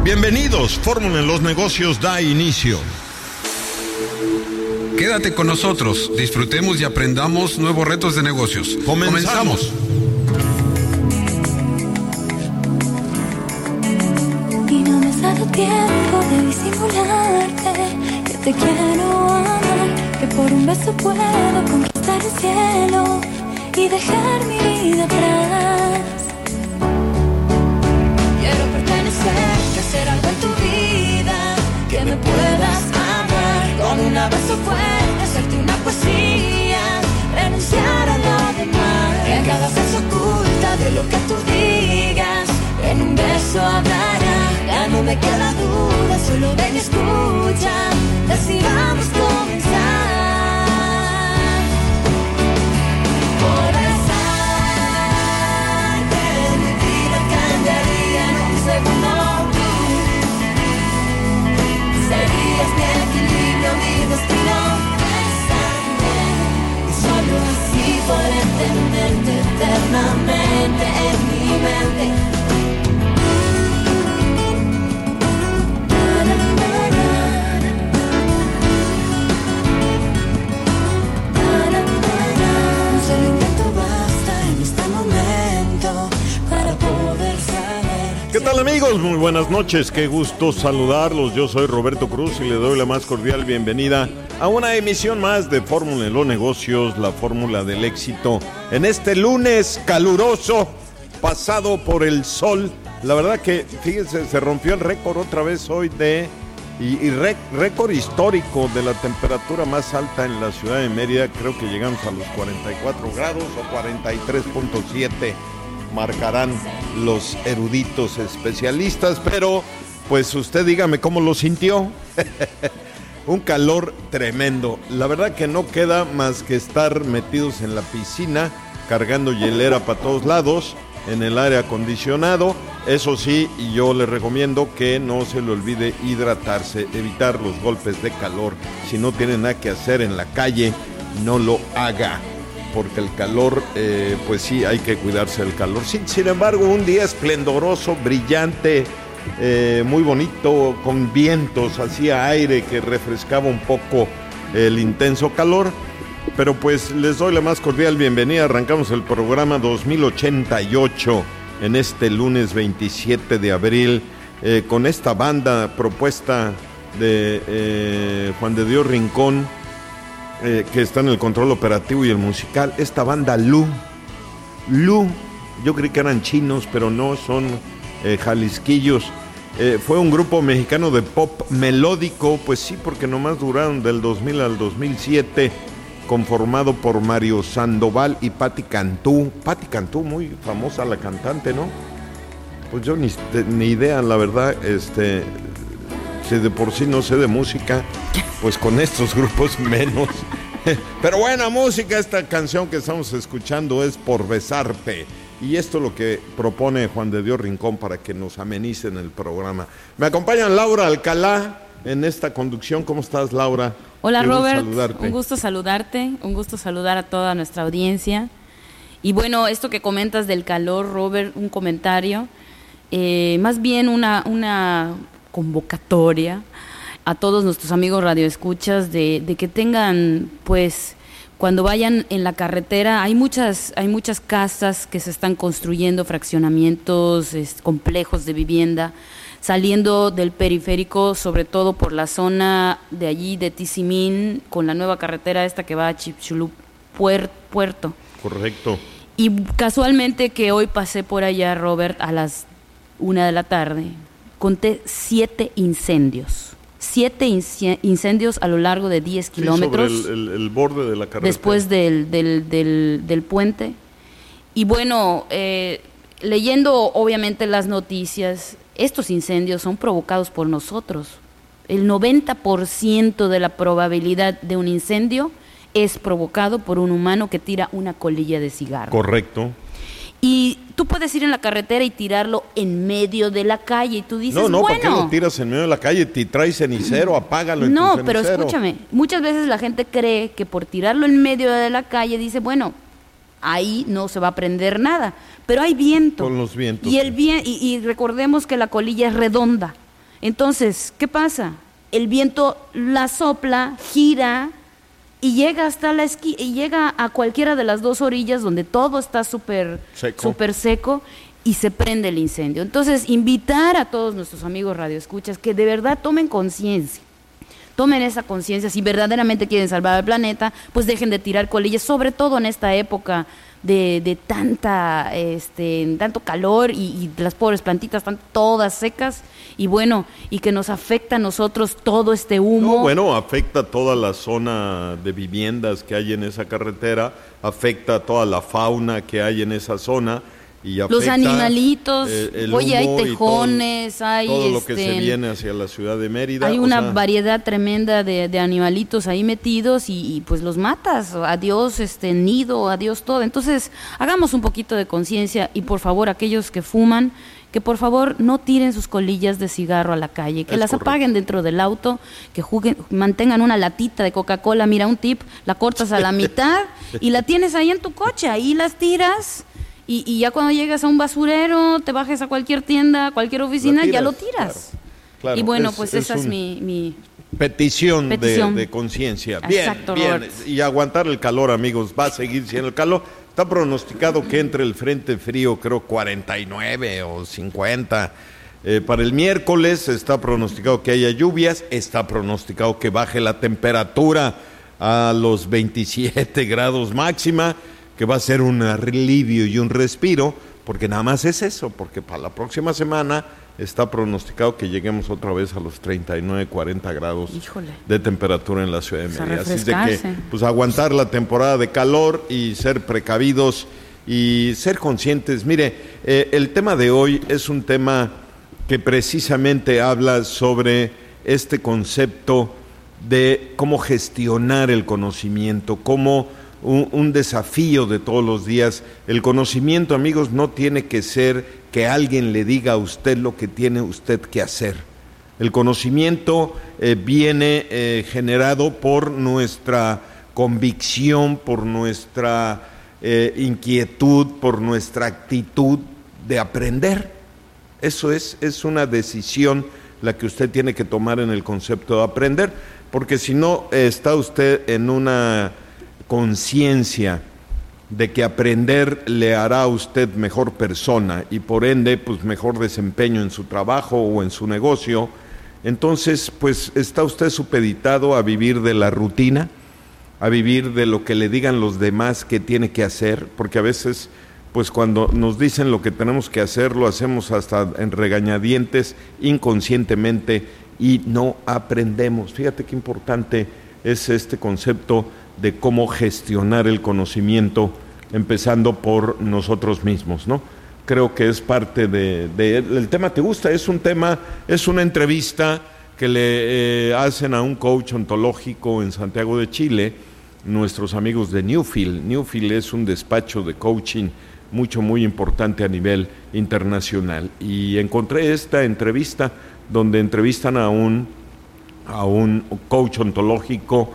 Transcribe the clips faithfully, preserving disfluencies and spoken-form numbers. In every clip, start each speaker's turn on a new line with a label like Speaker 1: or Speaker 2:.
Speaker 1: Bienvenidos, Fórmula en los Negocios da inicio.
Speaker 2: Quédate con nosotros, disfrutemos y aprendamos nuevos retos de negocios.
Speaker 1: Comenzamos.
Speaker 3: Y no me sale tiempo de disimularte que te quiero amar, que por un beso puedo conquistar el cielo y dejar mi vida atrás. Quiero pertenecer, hacer algo en tu vida, que me puedas amar con un abrazo fuerte, hacerte una poesía, renunciar a lo demás, que cada frase oculta de lo que tú digas en un beso hablará. Ya no me queda duda, solo ven y escucha, decidamos comenzar. Por besarte, mi vida cambiaría en un segundo. Tú serías mi equilibrio, mi destino. Bésame, y solo así podré tenerte eternamente en mi mente.
Speaker 1: ¿Qué tal, amigos? Muy buenas noches, qué gusto saludarlos. Yo soy Roberto Cruz y le doy la más cordial bienvenida a una emisión más de Fórmula en los Negocios, la fórmula del éxito. En este lunes caluroso, pasado por el sol. La verdad que, fíjense, se rompió el récord otra vez hoy de... Y, y récord histórico de la temperatura más alta en la ciudad de Mérida. Creo que llegamos a los cuarenta y cuatro grados o cuarenta y tres punto siete. Marcarán los eruditos especialistas, pero pues usted dígame cómo lo sintió. Un calor tremendo. La verdad que no queda más que estar metidos en la piscina, cargando hielera para todos lados, en el aire acondicionado. Eso sí, yo le recomiendo que no se le olvide hidratarse, evitar los golpes de calor. Si no tiene nada que hacer en la calle, no lo haga, porque el calor, eh, pues sí, hay que cuidarse del calor. Sin, sin embargo, un día esplendoroso, brillante, eh, muy bonito, con vientos, hacía aire que refrescaba un poco el intenso calor. Pero pues les doy la más cordial bienvenida. Arrancamos el programa dos mil ochenta y ocho en este lunes veintisiete de abril, eh, con esta banda propuesta de eh, Juan de Dios Rincón, eh, que está en el control operativo y el musical. Esta banda Lu, Lu, yo creí que eran chinos, pero no, son eh, jalisquillos. Eh, fue un grupo mexicano de pop melódico, pues sí, porque nomás duraron del dos mil al dos mil siete, conformado por Mario Sandoval y Patti Cantú. Patti Cantú, muy famosa la cantante, ¿no? Pues yo ni, ni idea, la verdad, este, si de por sí no sé de música, pues con estos grupos menos. Pero buena música. Esta canción que estamos escuchando es Por Besarte. Y esto es lo que propone Juan de Dios Rincón para que nos amenicen el programa. Me acompañan Laura Alcalá en esta conducción. ¿Cómo estás, Laura?
Speaker 4: Hola, Robert, un gusto saludarte, un gusto saludar a toda nuestra audiencia. Y bueno, esto que comentas del calor, Robert, un comentario, eh, más bien una, una convocatoria a todos nuestros amigos radioescuchas de, de que tengan, pues, cuando vayan en la carretera, hay muchas, hay muchas casas que se están construyendo, fraccionamientos, es, complejos de vivienda, saliendo del periférico, sobre todo por la zona de allí de Tizimín, con la nueva carretera esta que va a Chipchulú puer, Puerto.
Speaker 1: Correcto.
Speaker 4: Y casualmente que hoy pasé por allá, Robert, a las una de la tarde, conté siete incendios. Siete incendios a lo largo de diez kilómetros.
Speaker 1: Sí, sobre el, el, el borde de la carretera.
Speaker 4: Después del, del, del, del puente. Y bueno, eh, leyendo obviamente las noticias, estos incendios son provocados por nosotros. El noventa por ciento de la probabilidad de un incendio es provocado por un humano que tira una colilla de cigarro.
Speaker 1: Correcto.
Speaker 4: Y tú puedes ir en la carretera y tirarlo en medio de la calle y tú dices,
Speaker 1: no, no,
Speaker 4: bueno,
Speaker 1: ¿para qué lo tiras en medio de la calle? Te traes cenicero, apágalo en
Speaker 4: no,
Speaker 1: tu
Speaker 4: pero
Speaker 1: cenicero.
Speaker 4: escúchame, muchas veces la gente cree que por tirarlo en medio de la calle dice, bueno, ahí no se va a prender nada, pero hay viento.
Speaker 1: Con los vientos.
Speaker 4: Y, el vi- y, y recordemos que la colilla es redonda. Entonces, ¿qué pasa? El viento la sopla, gira y llega hasta la esqui y llega a cualquiera de las dos orillas donde todo está súper
Speaker 1: seco.
Speaker 4: súper seco y se prende el incendio. Entonces, invitar a todos nuestros amigos radioescuchas que de verdad tomen conciencia. Tomen esa conciencia, si verdaderamente quieren salvar al planeta, pues dejen de tirar colillas, sobre todo en esta época de, de tanta, este, tanto calor y, y las pobres plantitas están todas secas y bueno, y que nos afecta a nosotros todo este humo.
Speaker 1: No, bueno, afecta toda la zona de viviendas que hay en esa carretera, afecta toda la fauna que hay en esa zona. Y
Speaker 4: los animalitos, eh, oye, hay tejones,
Speaker 1: todo,
Speaker 4: hay
Speaker 1: todo lo
Speaker 4: este,
Speaker 1: que se viene hacia la ciudad de Mérida.
Speaker 4: Hay una
Speaker 1: sea,
Speaker 4: variedad tremenda de, de animalitos ahí metidos y, y pues los matas, adiós este nido, adiós todo. Entonces, hagamos un poquito de conciencia y por favor, aquellos que fuman, que por favor no tiren sus colillas de cigarro a la calle, que
Speaker 1: es
Speaker 4: las
Speaker 1: correcto.
Speaker 4: apaguen dentro del auto, que juguen, mantengan una latita de Coca-Cola, mira un tip, la cortas a la mitad y la tienes ahí en tu coche, ahí las tiras. Y, y ya cuando llegas a un basurero, te bajes a cualquier tienda, a cualquier oficina,
Speaker 1: tiras,
Speaker 4: ya lo tiras.
Speaker 1: Claro, claro.
Speaker 4: Y bueno,
Speaker 1: Es-
Speaker 4: pues
Speaker 1: es
Speaker 4: esa es
Speaker 1: un-
Speaker 4: mi... mi
Speaker 1: Petición,
Speaker 4: Petición.
Speaker 1: de, de conciencia. Bien,
Speaker 4: Exacto,
Speaker 1: bien.
Speaker 4: Robert.
Speaker 1: Y aguantar el calor, amigos. Va a seguir siendo el calor. Está pronosticado que entre el frente frío, creo, cuarenta y nueve o cincuenta. Eh, para el miércoles está pronosticado que haya lluvias. Está pronosticado que baje la temperatura a los veintisiete grados máxima, que va a ser un alivio y un respiro, porque nada más es eso, porque para la próxima semana está pronosticado que lleguemos otra vez a los treinta y nueve, cuarenta grados
Speaker 4: Híjole.
Speaker 1: de temperatura en la ciudad de
Speaker 4: Pues a
Speaker 1: Mérida. Así es de que,
Speaker 4: refrescarse.
Speaker 1: pues aguantar la temporada de calor y ser precavidos y ser conscientes. Mire, eh, el tema de hoy es un tema que precisamente habla sobre este concepto de cómo gestionar el conocimiento, cómo un, un desafío de todos los días. El conocimiento, amigos, no tiene que ser que alguien le diga a usted lo que tiene usted que hacer. El conocimiento eh, viene eh, generado por nuestra convicción, por nuestra eh, inquietud, por nuestra actitud de aprender. Eso es, es una decisión la que usted tiene que tomar en el concepto de aprender, porque si no eh, está usted en una conciencia de que aprender le hará a usted mejor persona y por ende pues mejor desempeño en su trabajo o en su negocio, entonces pues está usted supeditado a vivir de la rutina, a vivir de lo que le digan los demás que tiene que hacer, porque a veces pues cuando nos dicen lo que tenemos que hacer lo hacemos hasta en regañadientes, inconscientemente, y no aprendemos. Fíjate qué importante es este concepto de cómo gestionar el conocimiento, empezando por nosotros mismos, ¿no? Creo que es parte de, de el tema. ¿Te gusta? Es un tema, es una entrevista que le eh, hacen a un coach ontológico en Santiago de Chile, nuestros amigos de Newfield. Newfield es un despacho de coaching mucho, muy importante a nivel internacional. Y encontré esta entrevista donde entrevistan a un, a un coach ontológico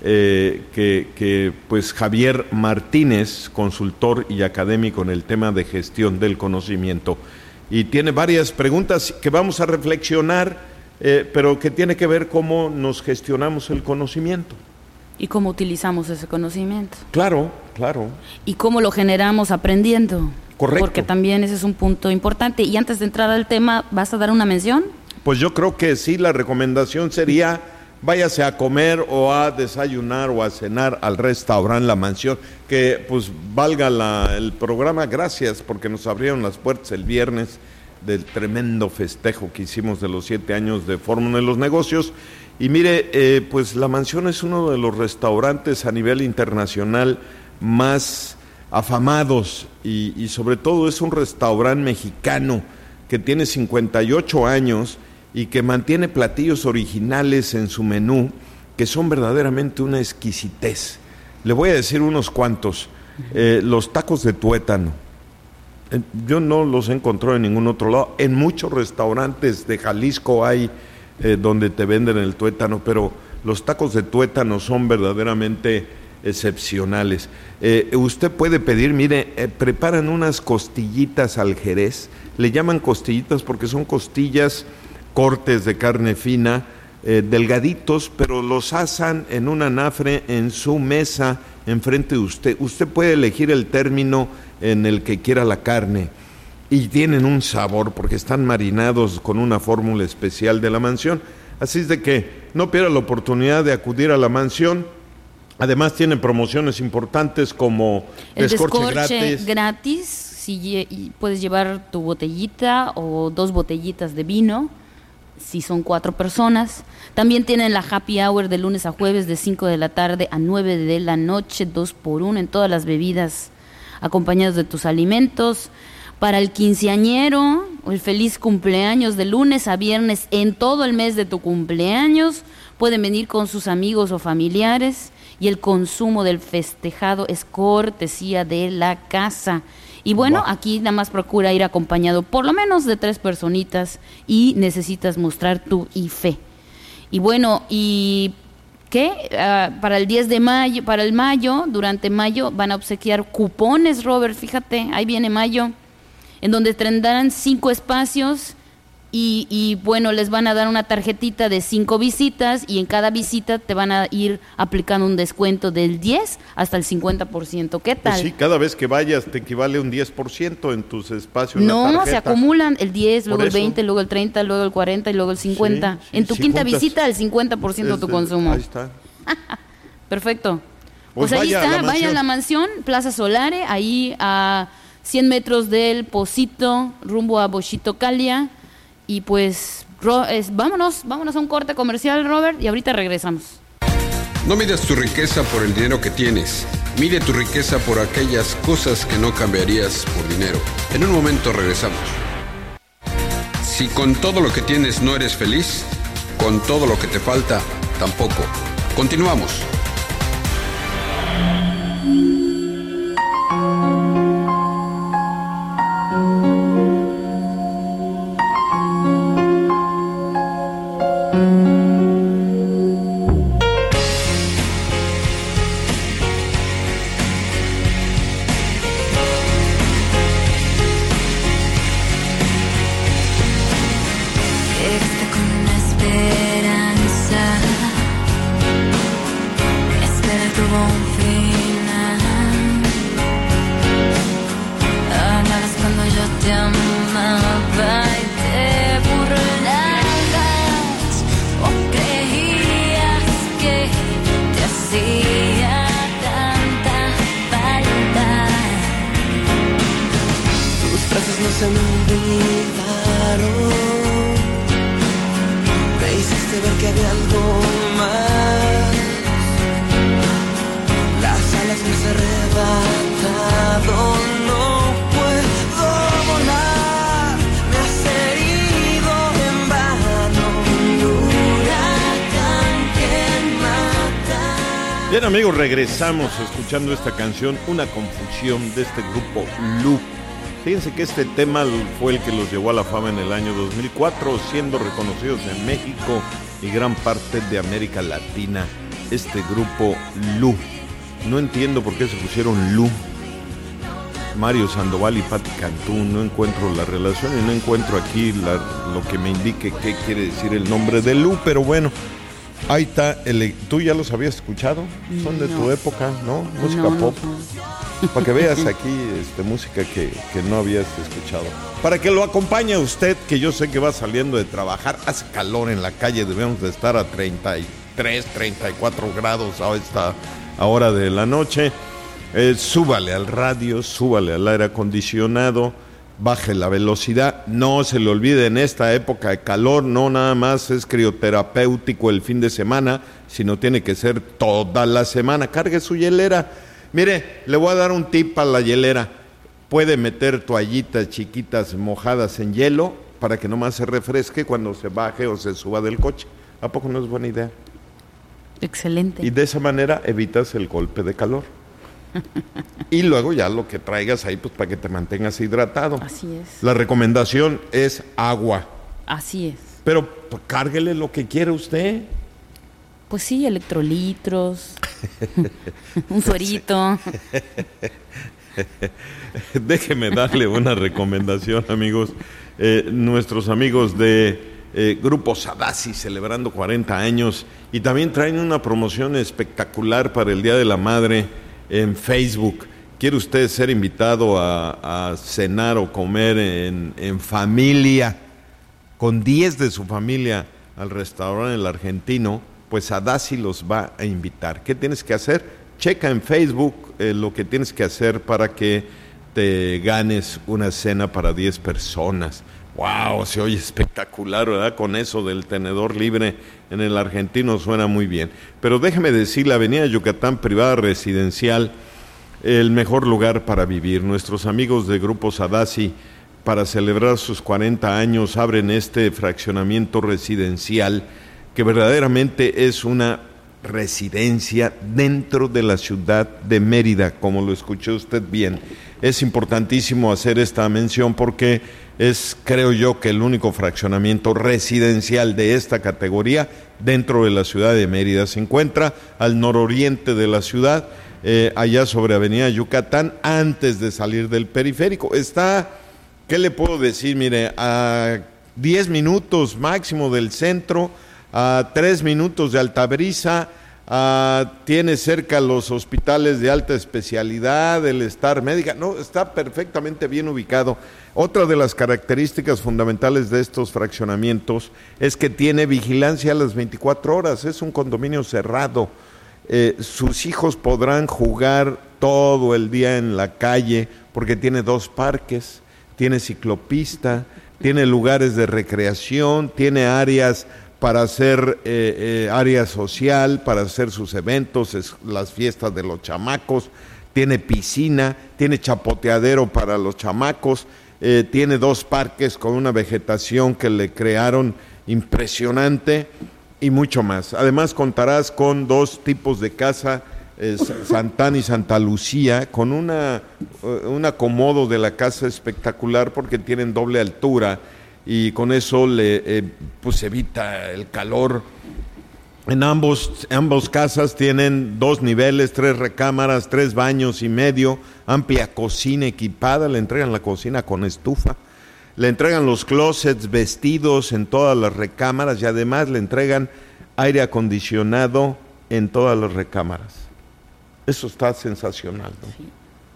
Speaker 1: eh, que, que pues Javier Martínez, consultor y académico en el tema de gestión del conocimiento. Y tiene varias preguntas que vamos a reflexionar, eh, pero que tiene que ver cómo nos gestionamos el conocimiento.
Speaker 4: y cómo utilizamos ese conocimiento.
Speaker 1: Claro, claro.
Speaker 4: Y cómo lo generamos aprendiendo.
Speaker 1: Correcto.
Speaker 4: Porque también ese es un punto importante. Y antes de entrar al tema, ¿vas a dar una mención?
Speaker 1: Pues yo creo que sí, la recomendación sería váyase a comer o a desayunar o a cenar al restaurante La Mansión, que pues valga la, el programa, gracias porque nos abrieron las puertas el viernes del tremendo festejo que hicimos de los siete años de Fórmula en los Negocios. Y mire, eh, pues La Mansión es uno de los restaurantes a nivel internacional más afamados y, y sobre todo es un restaurante mexicano que tiene cincuenta y ocho años y que mantiene platillos originales en su menú que son verdaderamente una exquisitez. Le voy a decir unos cuantos. Eh, los tacos de tuétano. Eh, yo no los encontré en ningún otro lado. En muchos restaurantes de Jalisco hay eh, donde te venden el tuétano, pero los tacos de tuétano son verdaderamente excepcionales. Eh, usted puede pedir, mire, eh, preparan unas costillitas al Jerez. Le llaman costillitas porque son costillas cortes de carne fina, eh, delgaditos, pero los asan en un anafre en su mesa enfrente de usted. Usted puede elegir el término en el que quiera la carne y tienen un sabor porque están marinados con una fórmula especial de la mansión. Así es de que no pierda la oportunidad de acudir a la mansión. Además tienen promociones importantes como
Speaker 4: el
Speaker 1: descorche,
Speaker 4: descorche
Speaker 1: gratis.
Speaker 4: gratis, si lle- puedes llevar tu botellita o dos botellitas de vino, si son cuatro personas. También tienen la happy hour de lunes a jueves de cinco de la tarde a nueve de la noche, dos por uno en todas las bebidas, acompañados de tus alimentos. Para el quinceañero o el feliz cumpleaños de lunes a viernes en todo el mes de tu cumpleaños, pueden venir con sus amigos o familiares y el consumo del festejado es cortesía de la casa. Y bueno, wow. Aquí nada más procura ir acompañado por lo menos de tres personitas y necesitas mostrar tu I F E. Y bueno, y ¿qué? Uh, para el diez de mayo, para el mayo, durante mayo van a obsequiar cupones, Robert, fíjate, ahí viene mayo, en donde tendrán cinco espacios y, y bueno, les van a dar una tarjetita de cinco visitas y en cada visita te van a ir aplicando un descuento del diez hasta el cincuenta por ciento. ¿Qué tal?
Speaker 1: Pues sí, cada vez que vayas te equivale un diez por ciento en tus espacios.
Speaker 4: No,
Speaker 1: la
Speaker 4: se acumulan el diez, luego
Speaker 1: Por
Speaker 4: el veinte,
Speaker 1: eso.
Speaker 4: luego el treinta, luego el cuarenta y luego el cincuenta.
Speaker 1: Sí, sí,
Speaker 4: en tu
Speaker 1: si
Speaker 4: quinta
Speaker 1: juntas,
Speaker 4: visita el cincuenta por ciento de tu
Speaker 1: es-
Speaker 4: consumo.
Speaker 1: Ahí está.
Speaker 4: Perfecto.
Speaker 1: Pues
Speaker 4: Pues, ahí
Speaker 1: vaya a
Speaker 4: está,
Speaker 1: la
Speaker 4: vaya a
Speaker 1: mansión.
Speaker 4: la mansión, Plaza Solare, ahí a cien metros del Pocito, rumbo a Bochito Calia. Y pues, ro- es, vámonos, vámonos a un corte comercial, Robert, y ahorita regresamos.
Speaker 2: No midas tu riqueza por el dinero que tienes. Mide tu riqueza por aquellas cosas que no cambiarías por dinero. En un momento regresamos. Si con todo lo que tienes no eres feliz, con todo lo que te falta, tampoco. Continuamos.
Speaker 3: Llegaste con una esperanza. Espera tuvo un final. Hablabas cuando yo te amaba y te burlabas. O creías que te hacía tanta falta.
Speaker 5: Tus frases no se me olvidaron. Me hiciste ver que había algo más. Las alas me has arrebatado. No puedo volar. Me has herido en vano. Un huracán que mata.
Speaker 1: Bien, amigos, regresamos escuchando esta canción, una confusión de este grupo Lu. Fíjense que este tema fue el que los llevó a la fama en el año dos mil cuatro, siendo reconocidos en México y gran parte de América Latina. Este grupo Lu. No entiendo por qué se pusieron Lu. Mario Sandoval y Patti Cantú, no encuentro la relación y no encuentro aquí la, lo que me indique qué quiere decir el nombre de Lu, pero bueno, ahí está. El, ¿tú ya los habías escuchado? Son de
Speaker 4: No.
Speaker 1: tu época, ¿no? Música
Speaker 4: No, no
Speaker 1: pop.
Speaker 4: son.
Speaker 1: Para que veas aquí este, música que, que no habías escuchado. Para que lo acompañe usted, que yo sé que va saliendo de trabajar. Hace calor en la calle, debemos de estar a treinta y tres, treinta y cuatro grados a esta hora de la noche. Eh, súbale al radio, súbale al aire acondicionado, baje la velocidad. No se le olvide, en esta época de calor no nada más es crioterapéutico el fin de semana, sino tiene que ser toda la semana. Cargue su hielera. Mire, le voy a dar un tip a la hielera. Puede meter toallitas chiquitas mojadas en hielo para que nomás se refresque cuando se baje o se suba del coche. ¿A poco no es buena idea?
Speaker 4: Excelente.
Speaker 1: Y de esa manera evitas el golpe de calor. Y luego ya lo que traigas ahí, pues para que te mantengas hidratado.
Speaker 4: Así es.
Speaker 1: La recomendación es agua.
Speaker 4: Así es.
Speaker 1: Pero pues, cárguele lo que quiera usted.
Speaker 4: Pues sí, electrolitos, un suerito.
Speaker 1: Déjeme darle una recomendación, amigos. Eh, nuestros amigos de eh, Grupo Sadasi celebrando cuarenta años, y también traen una promoción espectacular para el Día de la Madre en Facebook. ¿Quiere usted ser invitado a, a cenar o comer en, en familia, con diez de su familia, al restaurante El Argentino? Pues Sadasi los va a invitar. ¿Qué tienes que hacer? Checa en Facebook eh, lo que tienes que hacer para que te ganes una cena para diez personas. ¡Wow! Se oye espectacular, ¿verdad? Con eso del tenedor libre en El Argentino suena muy bien. Pero déjeme decir, la Avenida Yucatán Privada Residencial, el mejor lugar para vivir. Nuestros amigos de Grupo Sadasi, para celebrar sus cuarenta años, abren este fraccionamiento residencial que verdaderamente es una residencia dentro de la ciudad de Mérida, como lo escuchó usted bien. Es importantísimo hacer esta mención porque es, creo yo, que el único fraccionamiento residencial de esta categoría dentro de la ciudad de Mérida. Se encuentra al nororiente de la ciudad, eh, allá sobre Avenida Yucatán, antes de salir del periférico. Está, ¿qué le puedo decir? Mire, a diez minutos máximo del centro, a tres minutos de Altabrisa, a, tiene cerca los hospitales de alta especialidad, el Star Médica, no, está perfectamente bien ubicado. Otra de las características fundamentales de estos fraccionamientos es que tiene vigilancia a las veinticuatro horas, es un condominio cerrado. Eh, sus hijos podrán jugar todo el día en la calle porque tiene dos parques, tiene ciclopista, tiene lugares de recreación, tiene áreas para hacer eh, eh, área social, para hacer sus eventos, es, las fiestas de los chamacos, tiene piscina, tiene chapoteadero para los chamacos, eh, tiene dos parques con una vegetación que le crearon impresionante y mucho más. Además contarás con dos tipos de casa, eh, Santana y Santa Lucía, con una, un acomodo de la casa espectacular porque tienen doble altura, y con eso le eh, pues evita el calor. En ambos, ambos casas tienen dos niveles, tres recámaras, tres baños y medio, amplia cocina equipada, le entregan la cocina con estufa, le entregan los closets vestidos en todas las recámaras y además le entregan aire acondicionado en todas las recámaras. Eso está sensacional, ¿no? Sí.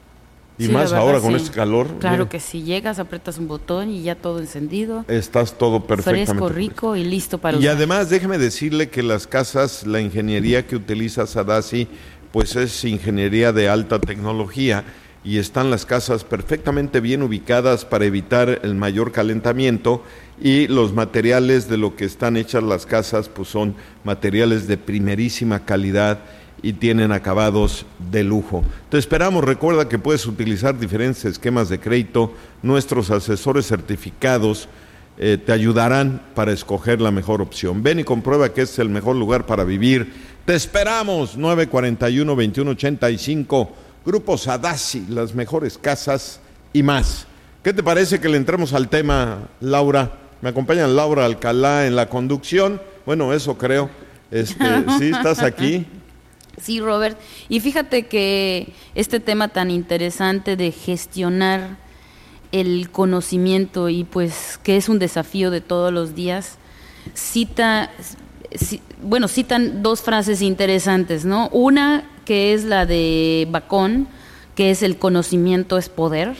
Speaker 1: Y sí, más ahora con sí. Este calor.
Speaker 4: Claro, mira, que si llegas, aprietas un botón y ya todo encendido.
Speaker 1: Estás todo perfectamente.
Speaker 4: Fresco, rico y listo para
Speaker 1: Y
Speaker 4: usar.
Speaker 1: además, déjeme decirle que las casas, la ingeniería que utiliza Sadasi, pues es ingeniería de alta tecnología y están las casas perfectamente bien ubicadas para evitar el mayor calentamiento, y los materiales de lo que están hechas las casas pues son materiales de primerísima calidad y tienen acabados de lujo. Te esperamos. Recuerda que puedes utilizar diferentes esquemas de crédito. Nuestros asesores certificados eh, te ayudarán para escoger la mejor opción. Ven y comprueba que es el mejor lugar para vivir. Te esperamos. nueve cuarenta y uno, veintiuno ochenta y cinco. Grupo Sadasi, las mejores casas y más. ¿Qué te parece que le entremos al tema, Laura? Me acompaña Laura Alcalá en la conducción. Bueno, eso creo. Este, ¿sí estás aquí?
Speaker 4: Sí, Robert. Y fíjate que este tema tan interesante de gestionar el conocimiento, y pues que es un desafío de todos los días, cita, bueno, citan dos frases interesantes, ¿no? Una que es la de Bacón, que es el conocimiento es poder,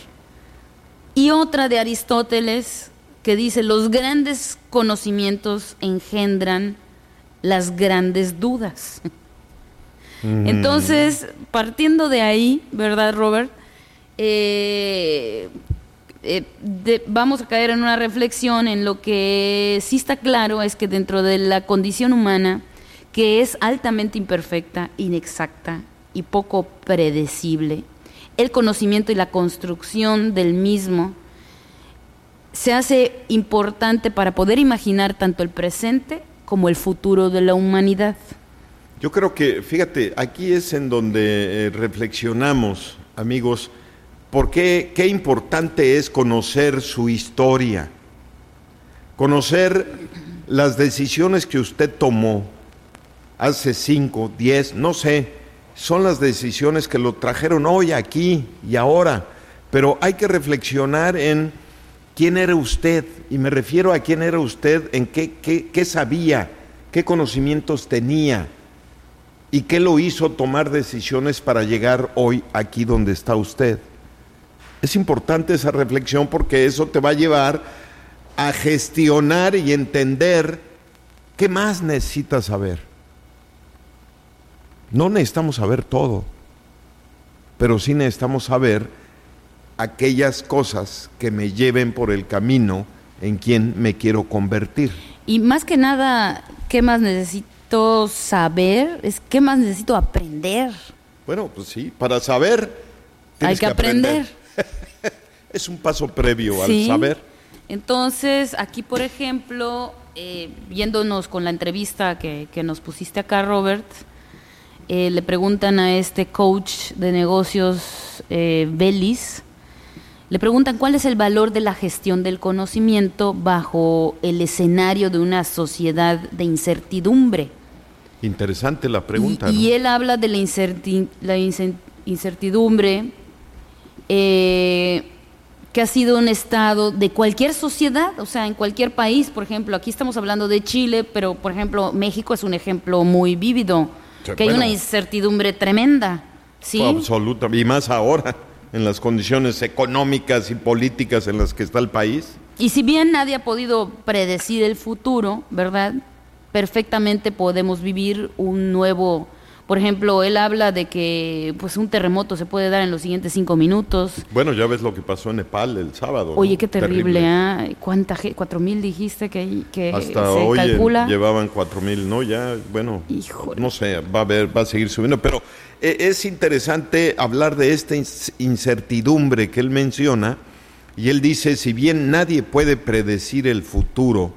Speaker 4: y otra de Aristóteles que dice los grandes conocimientos engendran las grandes dudas. Entonces, partiendo de ahí, ¿verdad, Robert? Eh, eh, de, vamos a caer en una reflexión en lo que sí está claro es que dentro de la condición humana, que es altamente imperfecta, inexacta y poco predecible, el conocimiento y la construcción del mismo se hace importante para poder imaginar tanto el presente como el futuro de la humanidad.
Speaker 1: Yo creo que, fíjate, aquí es en donde eh, reflexionamos, amigos, por qué, qué importante es conocer su historia, conocer las decisiones que usted tomó hace cinco, diez, no sé, son las decisiones que lo trajeron hoy aquí y ahora, pero hay que reflexionar en quién era usted, y me refiero a quién era usted, en qué, qué, qué sabía, qué conocimientos tenía, y qué lo hizo tomar decisiones para llegar hoy aquí donde está usted. Es importante esa reflexión porque eso te va a llevar a gestionar y entender qué más necesitas saber. No necesitamos saber todo, pero sí necesitamos saber aquellas cosas que me lleven por el camino en quien me quiero convertir.
Speaker 4: Y más que nada, ¿qué más necesito saber? Es ¿qué más necesito aprender?
Speaker 1: Bueno, pues sí, para saber tienes
Speaker 4: hay que, que aprender. aprender.
Speaker 1: Es un paso previo
Speaker 4: sí.
Speaker 1: al saber.
Speaker 4: Entonces, aquí por ejemplo, eh, viéndonos con la entrevista que, que nos pusiste acá, Robert, eh, le preguntan a este coach de negocios, eh, Bellis, le preguntan cuál es el valor de la gestión del conocimiento bajo el escenario de una sociedad de incertidumbre.
Speaker 1: Interesante la pregunta.
Speaker 4: Y,
Speaker 1: ¿no?
Speaker 4: y él habla de la, incerti la incertidumbre eh, que ha sido un estado de cualquier sociedad, o sea, en cualquier país. Por ejemplo, aquí estamos hablando de Chile, pero por ejemplo, México es un ejemplo muy vívido, sí, que bueno, hay una incertidumbre tremenda. ¿Sí?
Speaker 1: Absoluta, y más ahora, en las condiciones económicas y políticas en las que está el país.
Speaker 4: Y si bien nadie ha podido predecir el futuro, ¿verdad? Perfectamente podemos vivir un nuevo... Por ejemplo, él habla de que pues un terremoto se puede dar en los siguientes cinco minutos.
Speaker 1: Bueno, ya ves lo que pasó en Nepal el sábado.
Speaker 4: Oye,
Speaker 1: ¿no?
Speaker 4: qué terrible, ¿eh? ¿Ah? ¿Cuánta gente? ¿Cuatro mil dijiste que, que
Speaker 1: hasta
Speaker 4: se
Speaker 1: hoy
Speaker 4: calcula?
Speaker 1: Llevaban cuatro mil, ¿no? Ya, bueno,
Speaker 4: Híjole.
Speaker 1: No sé, va a haber, va a seguir subiendo. Pero eh, es interesante hablar de esta incertidumbre que él menciona. Y él dice, si bien nadie puede predecir el futuro,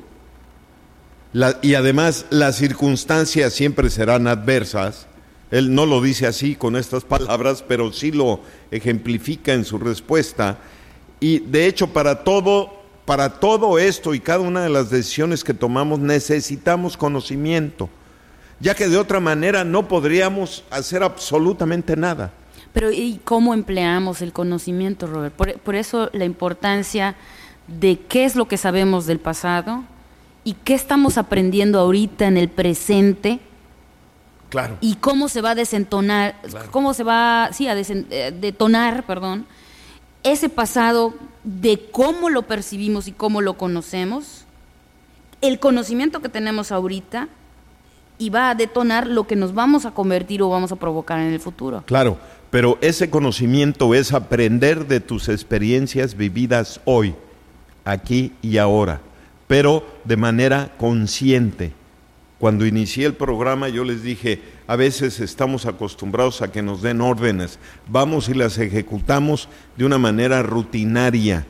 Speaker 1: la, y además las circunstancias siempre serán adversas. Él no lo dice así con estas palabras, pero sí lo ejemplifica en su respuesta. Y de hecho, para todo, para todo esto y cada una de las decisiones que tomamos, necesitamos conocimiento, ya que de otra manera no podríamos hacer absolutamente nada.
Speaker 4: Pero ¿y cómo empleamos el conocimiento, Robert? Por, por eso la importancia de qué es lo que sabemos del pasado y qué estamos aprendiendo ahorita en el presente.
Speaker 1: Claro.
Speaker 4: Y cómo se va a desentonar, claro. cómo se va, sí, a desen, eh, detonar, perdón, ese pasado de cómo lo percibimos y cómo lo conocemos, el conocimiento que tenemos ahorita, y va a detonar lo que nos vamos a convertir o vamos a provocar en el futuro.
Speaker 1: Claro, pero ese conocimiento es aprender de tus experiencias vividas hoy, aquí y ahora, pero de manera consciente. Cuando inicié el programa yo les dije, a veces estamos acostumbrados a que nos den órdenes, vamos y las ejecutamos de una manera rutinaria,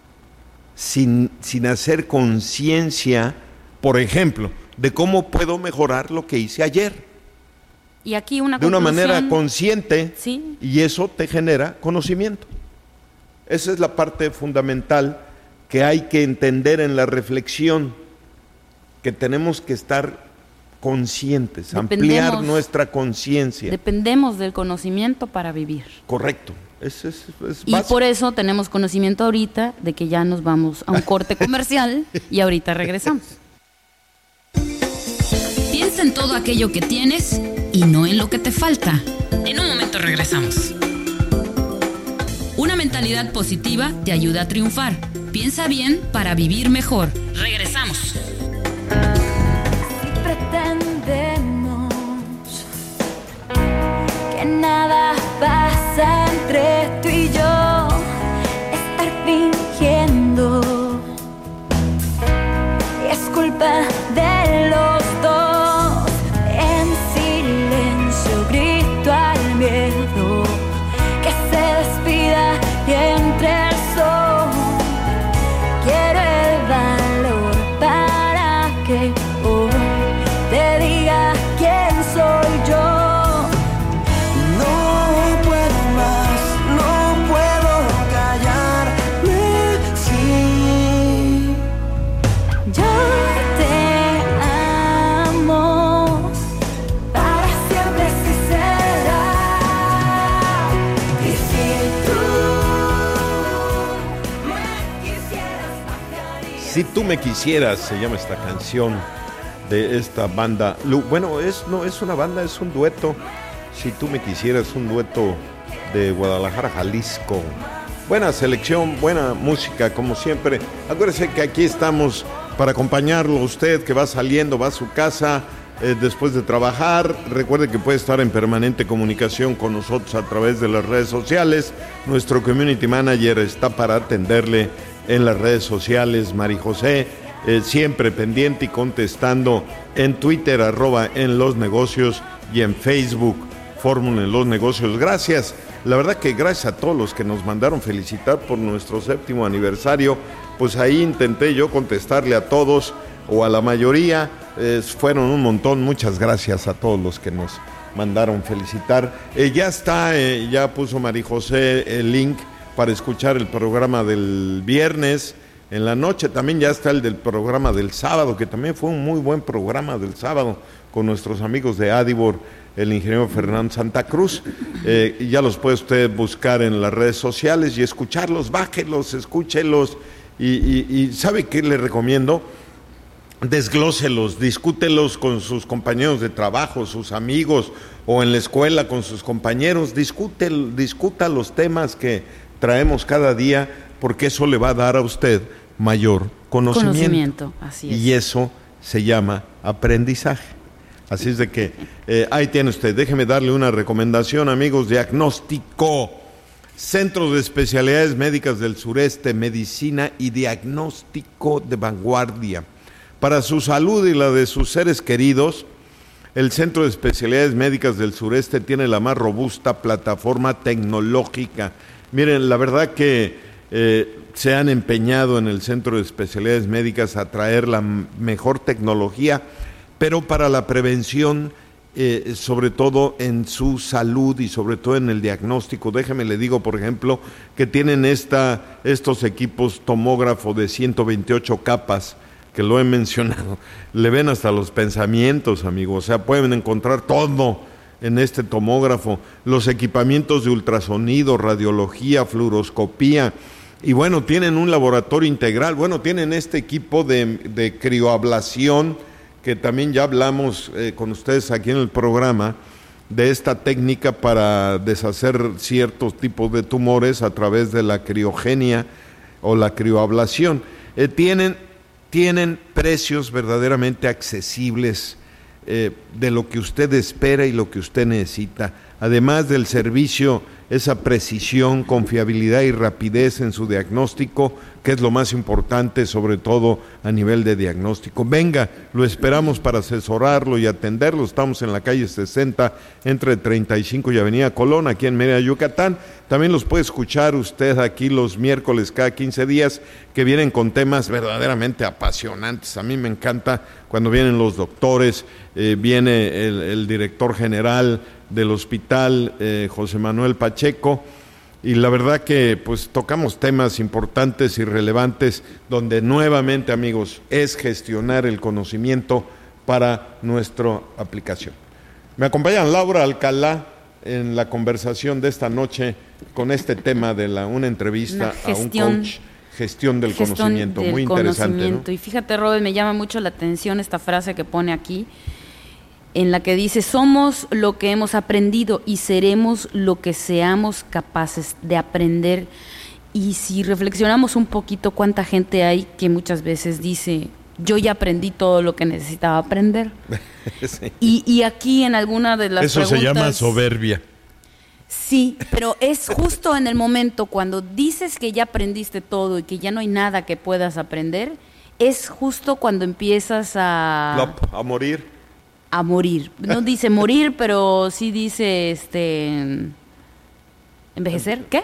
Speaker 1: sin, sin hacer conciencia, por ejemplo, de cómo puedo mejorar lo que hice ayer.
Speaker 4: Y aquí una
Speaker 1: de una manera consciente,
Speaker 4: ¿sí?
Speaker 1: Y eso te genera conocimiento. Esa es la parte fundamental que hay que entender en la reflexión, que tenemos que estar conscientes,
Speaker 4: dependemos,
Speaker 1: ampliar nuestra conciencia.
Speaker 4: Dependemos del conocimiento para vivir.
Speaker 1: Correcto. Es, es, es
Speaker 4: y por eso tenemos conocimiento ahorita de que ya nos vamos a un corte comercial y ahorita regresamos.
Speaker 6: Piensa en todo aquello que tienes y no en lo que te falta. En un momento regresamos. Una mentalidad positiva te ayuda a triunfar. Piensa bien para vivir mejor. Regresamos.
Speaker 3: Pretendemos que nada pasa entre tú y yo, estar fingiendo es culpa de los dos. En silencio grito al miedo que se despida y entre el sol. Quiero el valor para que hoy te diga quién soy yo.
Speaker 5: No puedo más, no puedo callarme, sí.
Speaker 3: Yo te
Speaker 1: tú me quisieras, se llama esta canción de esta banda. Bueno, es, no es una banda, es un dueto. Si tú me quisieras, un dueto de Guadalajara, Jalisco. Buena selección, buena música, como siempre. Acuérdese que aquí estamos para acompañarlo usted que va saliendo, va a su casa eh, después de trabajar. Recuerde que puede estar en permanente comunicación con nosotros a través de las redes sociales. Nuestro community manager está para atenderle en las redes sociales, Mari José, eh, siempre pendiente y contestando en Twitter, arroba en los negocios, y en Facebook, Fórmula en los negocios. Gracias, la verdad que gracias a todos los que nos mandaron felicitar por nuestro séptimo aniversario. Pues ahí intenté yo contestarle a todos o a la mayoría, eh, fueron un montón. Muchas gracias a todos los que nos mandaron felicitar. Eh, ya está, eh, ya puso Mari José el link para escuchar el programa del viernes en la noche. También ya está el del programa del sábado, que también fue un muy buen programa del sábado con nuestros amigos de Adibor, el ingeniero Fernando Santa Cruz. Eh, ya los puede usted buscar en las redes sociales y escucharlos, bájelos, escúchelos. Y, y, y ¿sabe qué le recomiendo? Desglóselos, discútelos con sus compañeros de trabajo, sus amigos, o en la escuela con sus compañeros. Discute, discuta los temas que traemos cada día, porque eso le va a dar a usted mayor conocimiento.
Speaker 4: Conocimiento, así es.
Speaker 1: Y eso se llama aprendizaje. Así es de que eh, ahí tiene usted. Déjeme darle una recomendación, amigos. Diagnóstico. Centros de Especialidades Médicas del Sureste, medicina y diagnóstico de vanguardia. Para su salud y la de sus seres queridos, el Centro de Especialidades Médicas del Sureste tiene la más robusta plataforma tecnológica. Miren, la verdad que eh, se han empeñado en el Centro de Especialidades Médicas a traer la mejor tecnología, pero para la prevención, eh, sobre todo en su salud y sobre todo en el diagnóstico. Déjeme le digo, por ejemplo, que tienen esta, estos equipos tomógrafo de ciento veintiocho capas, que lo he mencionado, le ven hasta los pensamientos, amigos. O sea, pueden encontrar todo en este tomógrafo, los equipamientos de ultrasonido, radiología, fluoroscopía, y bueno, tienen un laboratorio integral. Bueno, tienen este equipo de, de crioablación, que también ya hablamos eh, con ustedes aquí en el programa, de esta técnica para deshacer ciertos tipos de tumores a través de la criogenia o la crioablación. Eh, tienen, tienen precios verdaderamente accesibles, eh, de lo que usted espera y lo que usted necesita. Además del servicio, esa precisión, confiabilidad y rapidez en su diagnóstico, que es lo más importante, sobre todo a nivel de diagnóstico. Venga, lo esperamos para asesorarlo y atenderlo. Estamos en la calle sesenta, entre treinta y cinco y Avenida Colón, aquí en Mérida, Yucatán. También los puede escuchar usted aquí los miércoles cada quince días, que vienen con temas verdaderamente apasionantes. A mí me encanta cuando vienen los doctores, eh, viene el, el director general del hospital, eh, José Manuel Pacheco, y la verdad que pues tocamos temas importantes y relevantes, donde nuevamente, amigos, es gestionar el conocimiento para nuestra aplicación. Me acompañan Laura Alcalá en la conversación de esta noche con este tema de la una entrevista gestión, a un coach, gestión del gestión conocimiento, del muy interesante, conocimiento,
Speaker 4: ¿no? Y fíjate, Robert, me llama mucho la atención esta frase que pone aquí, en la que dice: somos lo que hemos aprendido y seremos lo que seamos capaces de aprender. Y si reflexionamos un poquito, cuánta gente hay que muchas veces dice: yo ya aprendí todo lo que necesitaba aprender. Sí. y, y aquí en alguna de las
Speaker 1: Eso
Speaker 4: preguntas...
Speaker 1: se llama soberbia.
Speaker 4: Sí, pero es justo en el momento cuando dices que ya aprendiste todo y que ya no hay nada que puedas aprender, es justo cuando empiezas a...
Speaker 1: Plop, a morir.
Speaker 4: A morir. No dice morir, pero sí dice este envejecer. ¿Qué?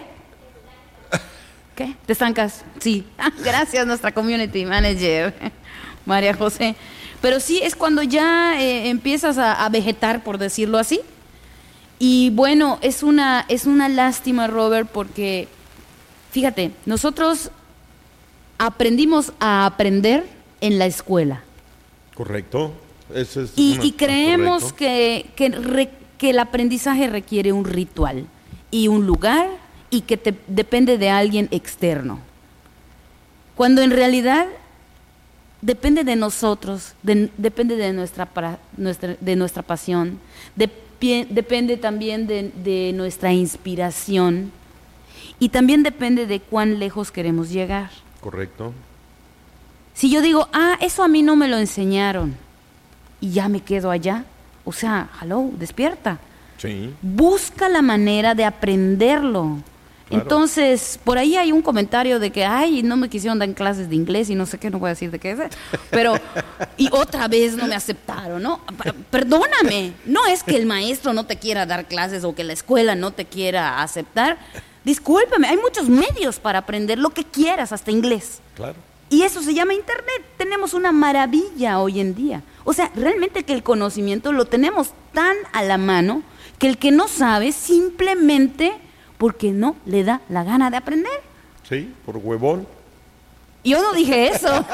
Speaker 4: ¿Qué? ¿Te estancas? Sí. Gracias, nuestra community manager, María José. Pero sí es cuando ya eh, empiezas a, a vegetar, por decirlo así. Y bueno, es una, es una lástima, Robert, porque fíjate, nosotros aprendimos a aprender en la escuela.
Speaker 1: Correcto. Eso es
Speaker 4: y,
Speaker 1: una,
Speaker 4: y creemos
Speaker 1: correcto.
Speaker 4: que, que, re, que el aprendizaje requiere un ritual y un lugar y que te, depende de alguien externo. Cuando en realidad depende de nosotros, de, depende de nuestra, para, nuestra, de nuestra pasión, de, depende también de, de nuestra inspiración y también depende de cuán lejos queremos llegar.
Speaker 1: Correcto.
Speaker 4: Si yo digo, ah, eso a mí no me lo enseñaron y ya me quedo allá, o sea, hello, despierta.
Speaker 1: Sí.
Speaker 4: Busca la manera de aprenderlo. Claro. Entonces, por ahí hay un comentario de que, ay, no me quisieron dar clases de inglés y no sé qué, no voy a decir de qué es, pero, y otra vez no me aceptaron, ¿no? Perdóname, no es que el maestro no te quiera dar clases o que la escuela no te quiera aceptar, discúlpame, hay muchos medios para aprender lo que quieras, hasta inglés.
Speaker 1: Claro.
Speaker 4: Y eso se llama internet, tenemos una maravilla hoy en día. O sea, realmente que el conocimiento lo tenemos tan a la mano que el que no sabe simplemente porque no le da la gana de aprender.
Speaker 1: Sí, por huevón.
Speaker 4: Yo no dije eso.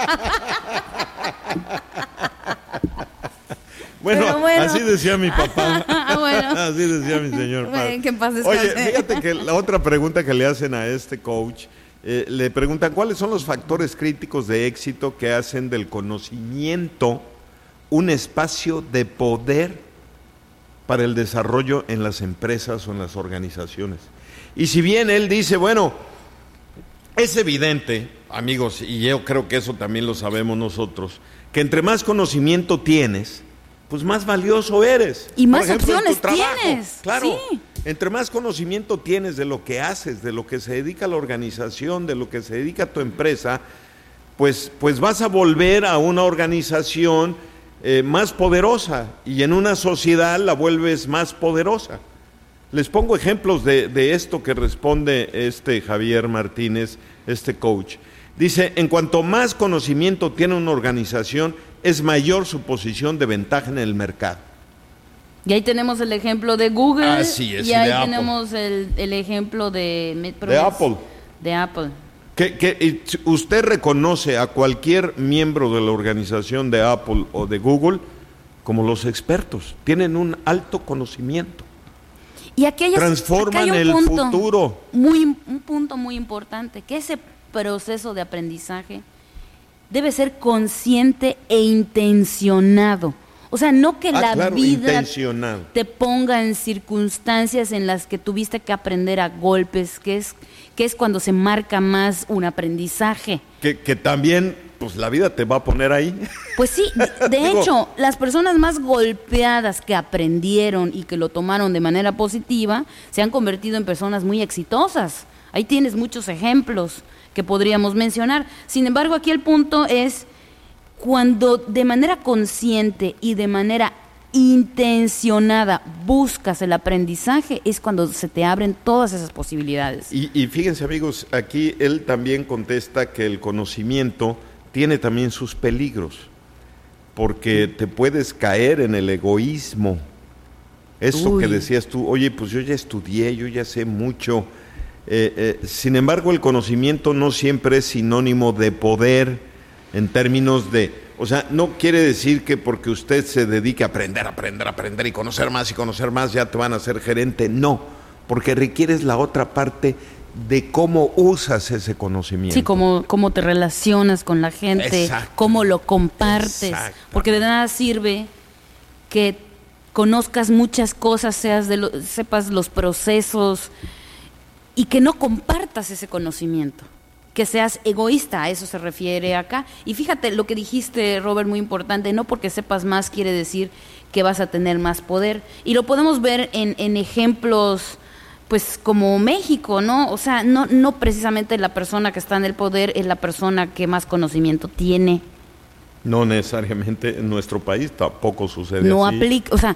Speaker 1: Bueno, bueno, así decía mi papá.
Speaker 4: Bueno.
Speaker 1: Así decía mi señor padre.
Speaker 4: Que pases.
Speaker 1: Oye, fíjate que la otra pregunta que le hacen a este coach, eh, le preguntan cuáles son los factores críticos de éxito que hacen del conocimiento un espacio de poder para el desarrollo en las empresas o en las organizaciones. Y si bien él dice, bueno, es evidente, amigos, y yo creo que eso también lo sabemos nosotros, que entre más conocimiento tienes, pues más valioso eres.
Speaker 4: Y más
Speaker 1: Por ejemplo,
Speaker 4: opciones
Speaker 1: en tu trabajo.
Speaker 4: tienes.
Speaker 1: Claro,
Speaker 4: sí.
Speaker 1: Entre más conocimiento tienes de lo que haces, de lo que se dedica la organización, de lo que se dedica tu empresa, pues, pues vas a volver a una organización eh, más poderosa y en una sociedad la vuelves más poderosa. Les pongo ejemplos de, de esto que responde este Javier Martínez, este coach. Dice, en cuanto más conocimiento tiene una organización, es mayor su posición de ventaja en el mercado.
Speaker 4: Y ahí tenemos el ejemplo de Google.
Speaker 1: Así es,
Speaker 4: y ahí
Speaker 1: de
Speaker 4: tenemos el, el ejemplo de...
Speaker 1: De Apple.
Speaker 4: De Apple.
Speaker 1: Que, que usted reconoce a cualquier miembro de la organización de Apple o de Google como los expertos. Tienen un alto conocimiento.
Speaker 4: Y aquellas,
Speaker 1: transforman
Speaker 4: acá hay un
Speaker 1: el
Speaker 4: punto
Speaker 1: futuro.
Speaker 4: Muy, un punto muy importante, que ese proceso de aprendizaje debe ser consciente e intencionado. O sea, no que
Speaker 1: ah,
Speaker 4: la
Speaker 1: claro,
Speaker 4: vida te ponga en circunstancias en las que tuviste que aprender a golpes, que es, que es cuando se marca más un aprendizaje.
Speaker 1: Que, que también, pues la vida te va a poner ahí.
Speaker 4: Pues sí, de, de
Speaker 1: Digo,
Speaker 4: hecho, las personas más golpeadas que aprendieron y que lo tomaron de manera positiva, se han convertido en personas muy exitosas. Ahí tienes muchos ejemplos que podríamos mencionar. Sin embargo, aquí el punto es cuando de manera consciente y de manera intencionada buscas el aprendizaje, es cuando se te abren todas esas posibilidades.
Speaker 1: Y, y fíjense, amigos, aquí él también contesta que el conocimiento tiene también sus peligros, porque te puedes caer en el egoísmo. Eso
Speaker 4: Uy.
Speaker 1: que decías tú, oye, pues yo ya estudié, yo ya sé mucho. Eh, eh, sin embargo, el conocimiento no siempre es sinónimo de poder en términos de, o sea, no quiere decir que porque usted se dedique a aprender, aprender, aprender y conocer más y conocer más ya te van a ser gerente, no, porque requieres la otra parte de cómo usas ese conocimiento.
Speaker 4: Sí, cómo, cómo te relacionas con la gente,
Speaker 1: Exacto.
Speaker 4: cómo lo compartes, porque de nada sirve que conozcas muchas cosas, seas de lo, sepas los procesos y que no compartas ese conocimiento, que seas egoísta, a eso se refiere acá. Y fíjate lo que dijiste, Robert, muy importante, no porque sepas más quiere decir que vas a tener más poder, y lo podemos ver en, en ejemplos pues como México, ¿no? O sea, no, no precisamente la persona que está en el poder es la persona que más conocimiento tiene.
Speaker 1: No necesariamente en nuestro país tampoco sucede
Speaker 4: no
Speaker 1: así.
Speaker 4: No aplica, o sea...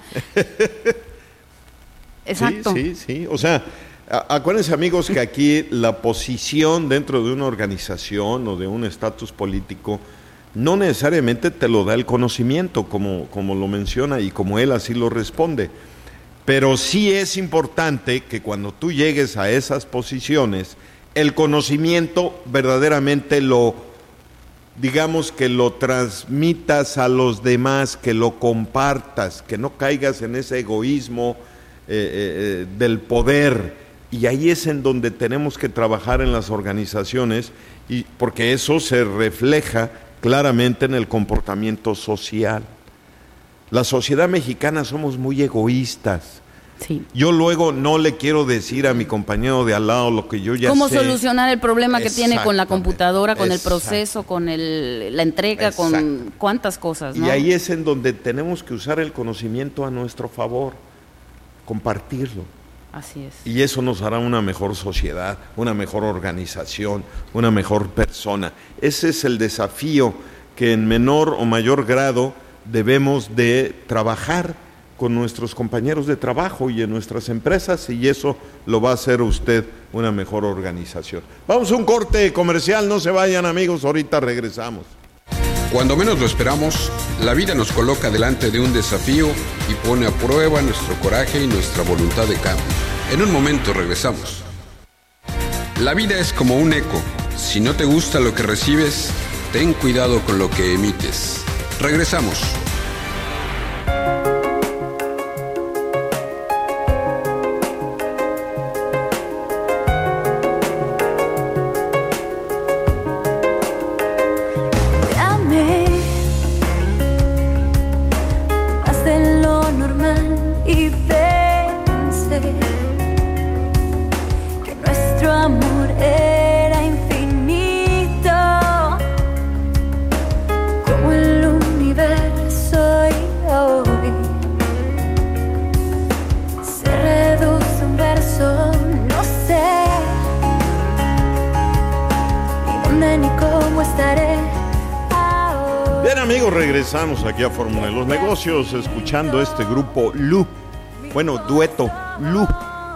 Speaker 4: Exacto.
Speaker 1: Sí, sí, sí. O sea, a- acuérdense, amigos, que aquí la posición dentro de una organización o de un estatus político no necesariamente te lo da el conocimiento, como, como lo menciona y como él así lo responde. Pero sí es importante que cuando tú llegues a esas posiciones, el conocimiento verdaderamente lo, digamos que lo transmitas a los demás, que lo compartas, que no caigas en ese egoísmo eh, eh, del poder. Y ahí es en donde tenemos que trabajar en las organizaciones, y porque eso se refleja claramente en el comportamiento social. La sociedad mexicana somos muy egoístas.
Speaker 4: Sí.
Speaker 1: Yo luego no le quiero decir a mi compañero de al lado lo que yo ya
Speaker 4: ¿Cómo
Speaker 1: sé.
Speaker 4: ¿Cómo solucionar el problema que tiene con la computadora, con el proceso, con el, la entrega, Exacto. con cuántas cosas, ¿no?
Speaker 1: Y ahí es en donde tenemos que usar el conocimiento a nuestro favor, compartirlo.
Speaker 4: Así es.
Speaker 1: Y eso nos hará una mejor sociedad, una mejor organización, una mejor persona. Ese es el desafío que en menor o mayor grado debemos de trabajar con nuestros compañeros de trabajo y en nuestras empresas, y eso lo va a hacer usted una mejor organización. Vamos a un corte comercial, no se vayan amigos, ahorita regresamos.
Speaker 2: Cuando menos lo esperamos, la vida nos coloca delante de un desafío y pone a prueba nuestro coraje y nuestra voluntad de cambio. En un momento regresamos. La vida es como un eco. Si no te gusta lo que recibes, ten cuidado con lo que emites. Regresamos.
Speaker 1: Regresamos aquí a Fórmula de los Negocios, escuchando este grupo Lu, bueno, dueto Lu.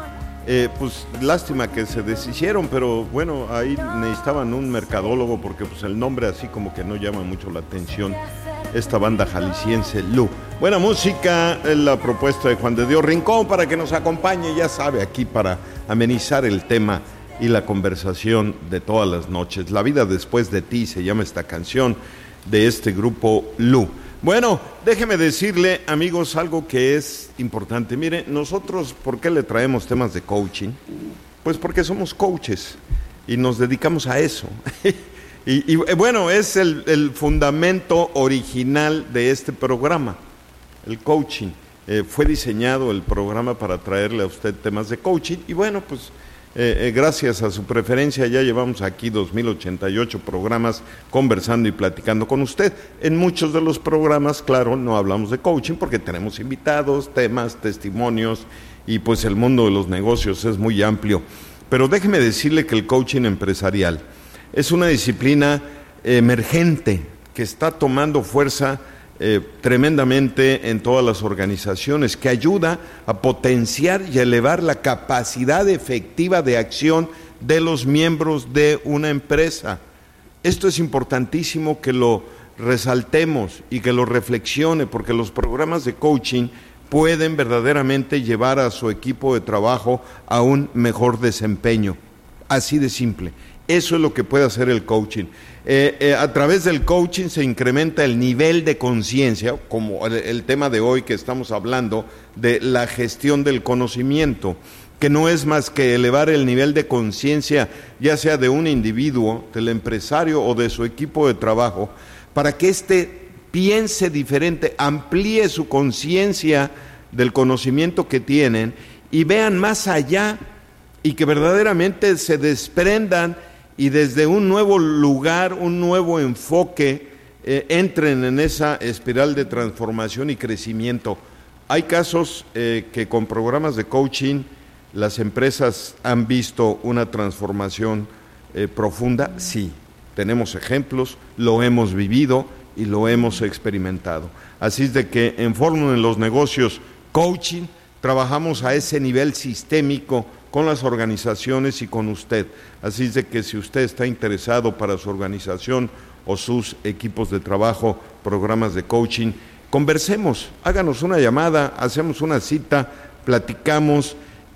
Speaker 1: Eh, pues lástima que se deshicieron, pero bueno, ahí necesitaban un mercadólogo porque pues el nombre así como que no llama mucho la atención. Esta banda jalisciense Lu. Buena música, la propuesta de Juan de Dios Rincón para que nos acompañe, ya sabe, aquí para amenizar el tema y la conversación de todas las noches. La vida después de ti se llama esta canción de este grupo Lu. Bueno, déjeme decirle, amigos, algo que es importante. Mire, nosotros, ¿por qué le traemos temas de coaching? Pues porque somos coaches y nos dedicamos a eso. y, y bueno, es el, el fundamento original de este programa, el coaching. Eh, fue diseñado el programa para traerle a usted temas de coaching y bueno, pues Eh, eh, gracias a su preferencia ya llevamos aquí dos mil ochenta y ocho programas conversando y platicando con usted. En muchos de los programas, claro, no hablamos de coaching porque tenemos invitados, temas, testimonios y pues el mundo de los negocios es muy amplio. Pero déjeme decirle que el coaching empresarial es una disciplina emergente que está tomando fuerza Eh, tremendamente en todas las organizaciones, que ayuda a potenciar y elevar la capacidad efectiva de acción de los miembros de una empresa. Esto es importantísimo que lo resaltemos y que lo reflexione, porque los programas de coaching pueden verdaderamente llevar a su equipo de trabajo a un mejor desempeño. Así de simple. Eso es lo que puede hacer el coaching. Eh, eh, a través del coaching se incrementa el nivel de conciencia, como el, el tema de hoy que estamos hablando, de la gestión del conocimiento, que no es más que elevar el nivel de conciencia, ya sea de un individuo, del empresario o de su equipo de trabajo, para que éste piense diferente, amplíe su conciencia del conocimiento que tienen y vean más allá y que verdaderamente se desprendan y desde un nuevo lugar, un nuevo enfoque, eh, entren en esa espiral de transformación y crecimiento. Hay casos eh, que con programas de coaching las empresas han visto una transformación eh, profunda, sí. Tenemos ejemplos, lo hemos vivido y lo hemos experimentado. Así es de que en Fórmula en los Negocios Coaching trabajamos a ese nivel sistémico con las organizaciones y con usted. Así es de que si usted está interesado para su organización o sus equipos de trabajo, programas de coaching, conversemos, háganos una llamada, hacemos una cita, platicamos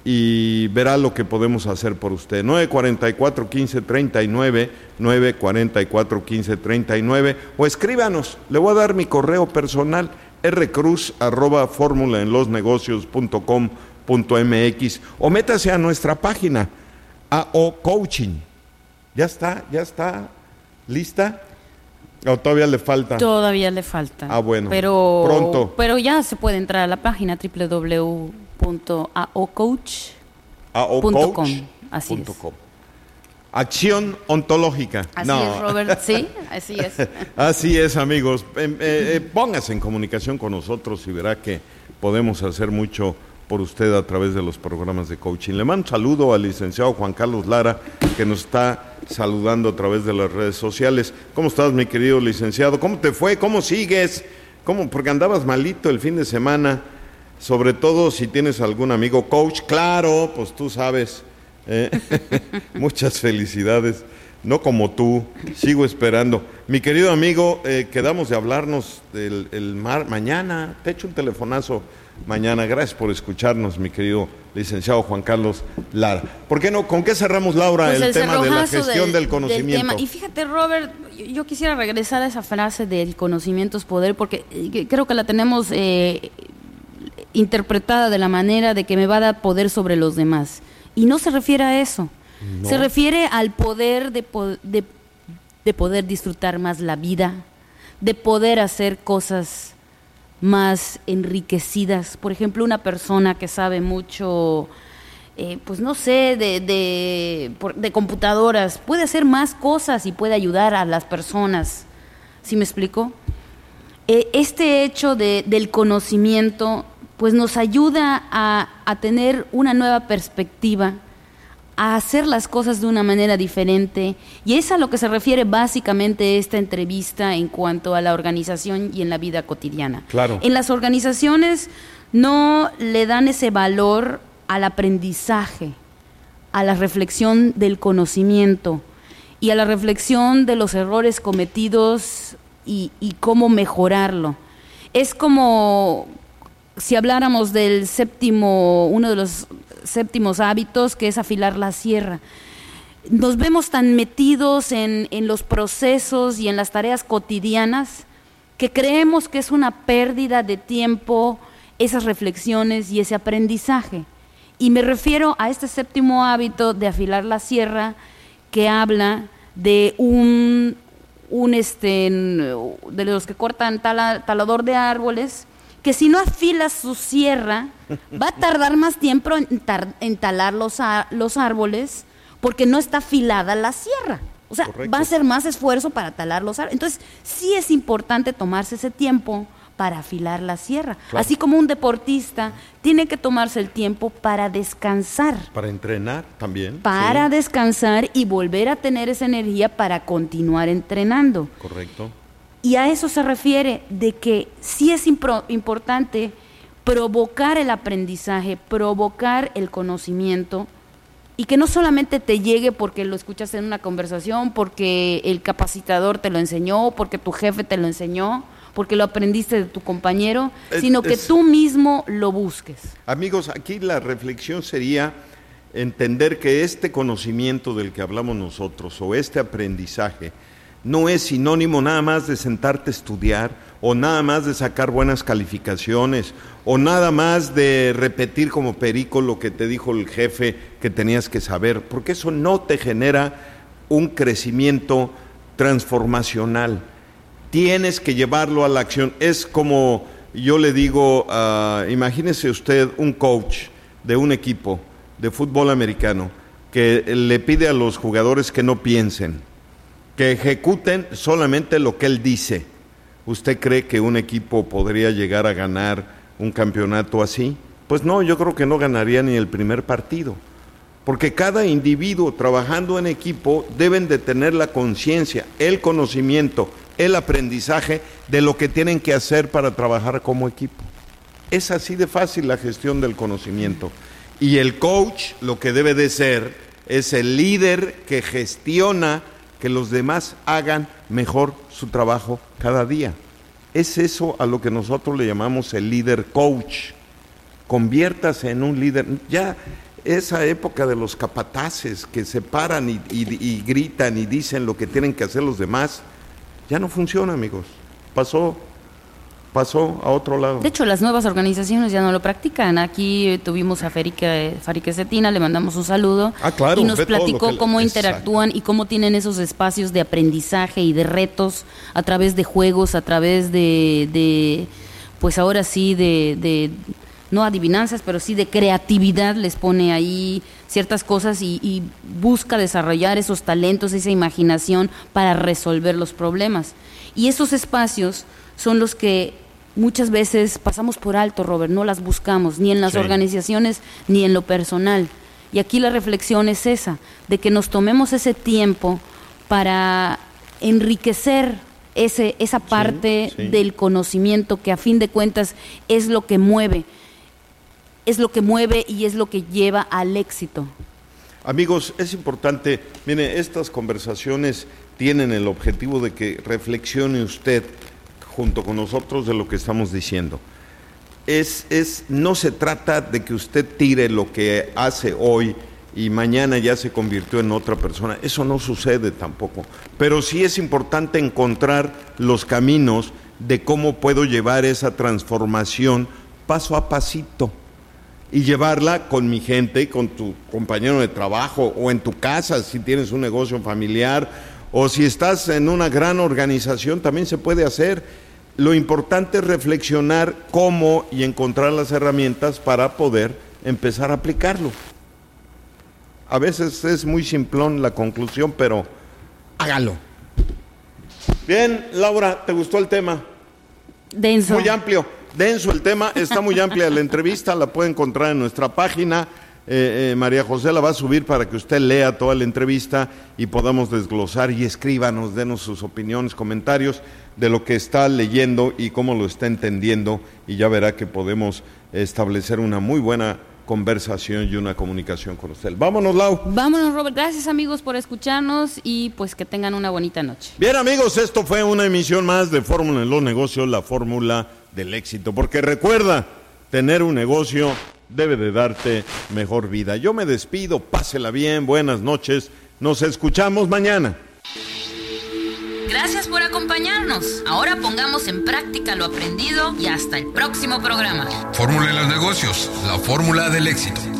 Speaker 1: y verá lo que podemos hacer por usted. nueve cuarenta y cuatro, quince treinta y nueve, nueve cuarenta y cuatro, quince treinta y nueve, o escríbanos, le voy a dar mi correo personal, rcruz arroba fórmula en los negocios punto com punto m x, o métase a nuestra página A O Coaching. Ya está, ya está lista. ¿O todavía le falta?
Speaker 4: Todavía le falta.
Speaker 1: Ah, bueno.
Speaker 4: Pero,
Speaker 1: pronto.
Speaker 4: Pero ya se puede entrar a la página doble u doble u doble u punto a o coach punto com. Así es.
Speaker 1: Acción ontológica.
Speaker 4: Así
Speaker 1: no.
Speaker 4: es, Robert. Sí, así es.
Speaker 1: Así es, amigos. Eh, eh, póngase en comunicación con nosotros y verá que podemos hacer mucho por usted a través de los programas de coaching. Le mando un saludo al licenciado Juan Carlos Lara, que nos está saludando a través de las redes sociales. ¿Cómo estás, mi querido licenciado? ¿Cómo te fue? ¿Cómo sigues? ¿Cómo? Porque andabas malito el fin de semana, sobre todo si tienes algún amigo coach. Claro, pues tú sabes. Eh, muchas felicidades. No como tú, sigo esperando. Mi querido amigo, eh, quedamos de hablarnos del el mar mañana. Te echo un telefonazo mañana. Gracias por escucharnos, mi querido licenciado Juan Carlos Lara. ¿Por qué no? ¿Con qué cerramos, Laura,
Speaker 4: pues
Speaker 1: el,
Speaker 4: el
Speaker 1: tema de la gestión del, del conocimiento?
Speaker 4: Del tema. Y fíjate, Robert, yo, yo quisiera regresar a esa frase del conocimiento es poder, porque eh, creo que la tenemos eh, interpretada de la manera de que me va a dar poder sobre los demás. Y no se refiere a eso. No. Se refiere al poder de, de, de poder disfrutar más la vida, de poder hacer cosas más enriquecidas. Por ejemplo, una persona que sabe mucho, eh, pues no sé, de, de, de computadoras, puede hacer más cosas y puede ayudar a las personas. ¿Sí me explico? Eh, este hecho de, del conocimiento pues nos ayuda a, a tener una nueva perspectiva, a hacer las cosas de una manera diferente, y es a lo que se refiere básicamente esta entrevista en cuanto a la organización y en la vida cotidiana.
Speaker 1: Claro.
Speaker 4: En las organizaciones no le dan ese valor al aprendizaje, a la reflexión del conocimiento y a la reflexión de los errores cometidos y, y cómo mejorarlo. Es como si habláramos del séptimo, uno de los séptimos hábitos, que es afilar la sierra. Nos vemos tan metidos en, en los procesos y en las tareas cotidianas que creemos que es una pérdida de tiempo esas reflexiones y ese aprendizaje. Y me refiero a este séptimo hábito de afilar la sierra, que habla de un, un este, de los que cortan tala, talador de árboles, que si no afilas su sierra, va a tardar más tiempo en, tar, en talar los, a, los árboles, porque no está afilada la sierra. O sea, correcto, va a ser más esfuerzo para talar los árboles. Entonces, sí es importante tomarse ese tiempo para afilar la sierra. Claro. Así como un deportista tiene que tomarse el tiempo para descansar.
Speaker 1: Para entrenar también.
Speaker 4: Para
Speaker 1: sí.
Speaker 4: descansar y volver a tener esa energía para continuar entrenando.
Speaker 1: Correcto.
Speaker 4: Y a eso se refiere, de que sí es impro- importante provocar el aprendizaje, provocar el conocimiento, y que no solamente te llegue porque lo escuchas en una conversación, porque el capacitador te lo enseñó, porque tu jefe te lo enseñó, porque lo aprendiste de tu compañero, es, sino que es, tú mismo lo busques.
Speaker 1: Amigos, aquí la reflexión sería entender que este conocimiento del que hablamos nosotros, o este aprendizaje, no es sinónimo nada más de sentarte a estudiar, o nada más de sacar buenas calificaciones, o nada más de repetir como perico lo que te dijo el jefe que tenías que saber, porque eso no te genera un crecimiento transformacional. Tienes que llevarlo a la acción. Es como yo le digo, uh, imagínese usted un coach de un equipo de fútbol americano que le pide a los jugadores que no piensen, que ejecuten solamente lo que él dice. ¿Usted cree que un equipo podría llegar a ganar un campeonato así? Pues no, yo creo que no ganaría ni el primer partido, porque cada individuo trabajando en equipo deben de tener la conciencia, el conocimiento, el aprendizaje de lo que tienen que hacer para trabajar como equipo. Es así de fácil la gestión del conocimiento. Y el coach lo que debe de ser es el líder que gestiona que los demás hagan mejor su trabajo cada día. Es eso a lo que nosotros le llamamos el líder coach. Conviértase en un líder. Ya esa época de los capataces que se paran y, y, y gritan y dicen lo que tienen que hacer los demás, ya no funciona, amigos. Pasó. pasó a otro lado.
Speaker 4: De hecho, las nuevas organizaciones ya no lo practican. Aquí tuvimos a Farique, Farique Cetina, le mandamos un saludo.
Speaker 1: Ah, claro,
Speaker 4: y nos
Speaker 1: ve
Speaker 4: platicó
Speaker 1: todo lo que
Speaker 4: cómo
Speaker 1: le...
Speaker 4: interactúan y cómo tienen esos espacios de aprendizaje y de retos a través de juegos, a través de, de pues ahora sí, de, de, no adivinanzas, pero sí de creatividad. Les pone ahí ciertas cosas y, y busca desarrollar esos talentos, esa imaginación para resolver los problemas. Y esos espacios son los que muchas veces pasamos por alto, Robert, no las buscamos, ni en las sí. organizaciones, ni en lo personal. Y aquí la reflexión es esa, de que nos tomemos ese tiempo para enriquecer ese, esa parte sí, sí. del conocimiento que a fin de cuentas es lo que mueve, es lo que mueve y es lo que lleva al éxito.
Speaker 1: Amigos, es importante, miren, estas conversaciones tienen el objetivo de que reflexione usted junto con nosotros de lo que estamos diciendo. Es, es, no se trata de que usted tire lo que hace hoy y mañana ya se convirtió en otra persona. Eso no sucede tampoco. Pero sí es importante encontrar los caminos de cómo puedo llevar esa transformación paso a pasito y llevarla con mi gente, con tu compañero de trabajo o en tu casa si tienes un negocio familiar o si estás en una gran organización, también se puede hacer. Lo importante es reflexionar cómo y encontrar las herramientas para poder empezar a aplicarlo. A veces es muy simplón la conclusión, pero hágalo. Bien, Laura, ¿te gustó el tema?
Speaker 4: Denso.
Speaker 1: Muy amplio, denso el tema, está muy amplia la entrevista, la puede encontrar en nuestra página. Eh, eh, María José la va a subir para que usted lea toda la entrevista y podamos desglosar y escríbanos, denos sus opiniones, comentarios de lo que está leyendo y cómo lo está entendiendo, y ya verá que podemos establecer una muy buena conversación y una comunicación con usted. Vámonos, Lau.
Speaker 4: Vámonos, Robert. Gracias, amigos, por escucharnos y pues que tengan una bonita noche.
Speaker 1: Bien, amigos, esto fue una emisión más de Fórmula en los Negocios, la fórmula del éxito, porque recuerda, tener un negocio debe de darte mejor vida. Yo me despido, pásela bien, buenas noches, nos escuchamos mañana.
Speaker 6: Gracias por acompañarnos. Ahora pongamos en práctica lo aprendido y hasta el próximo programa.
Speaker 2: Fórmula en los Negocios, la fórmula del éxito.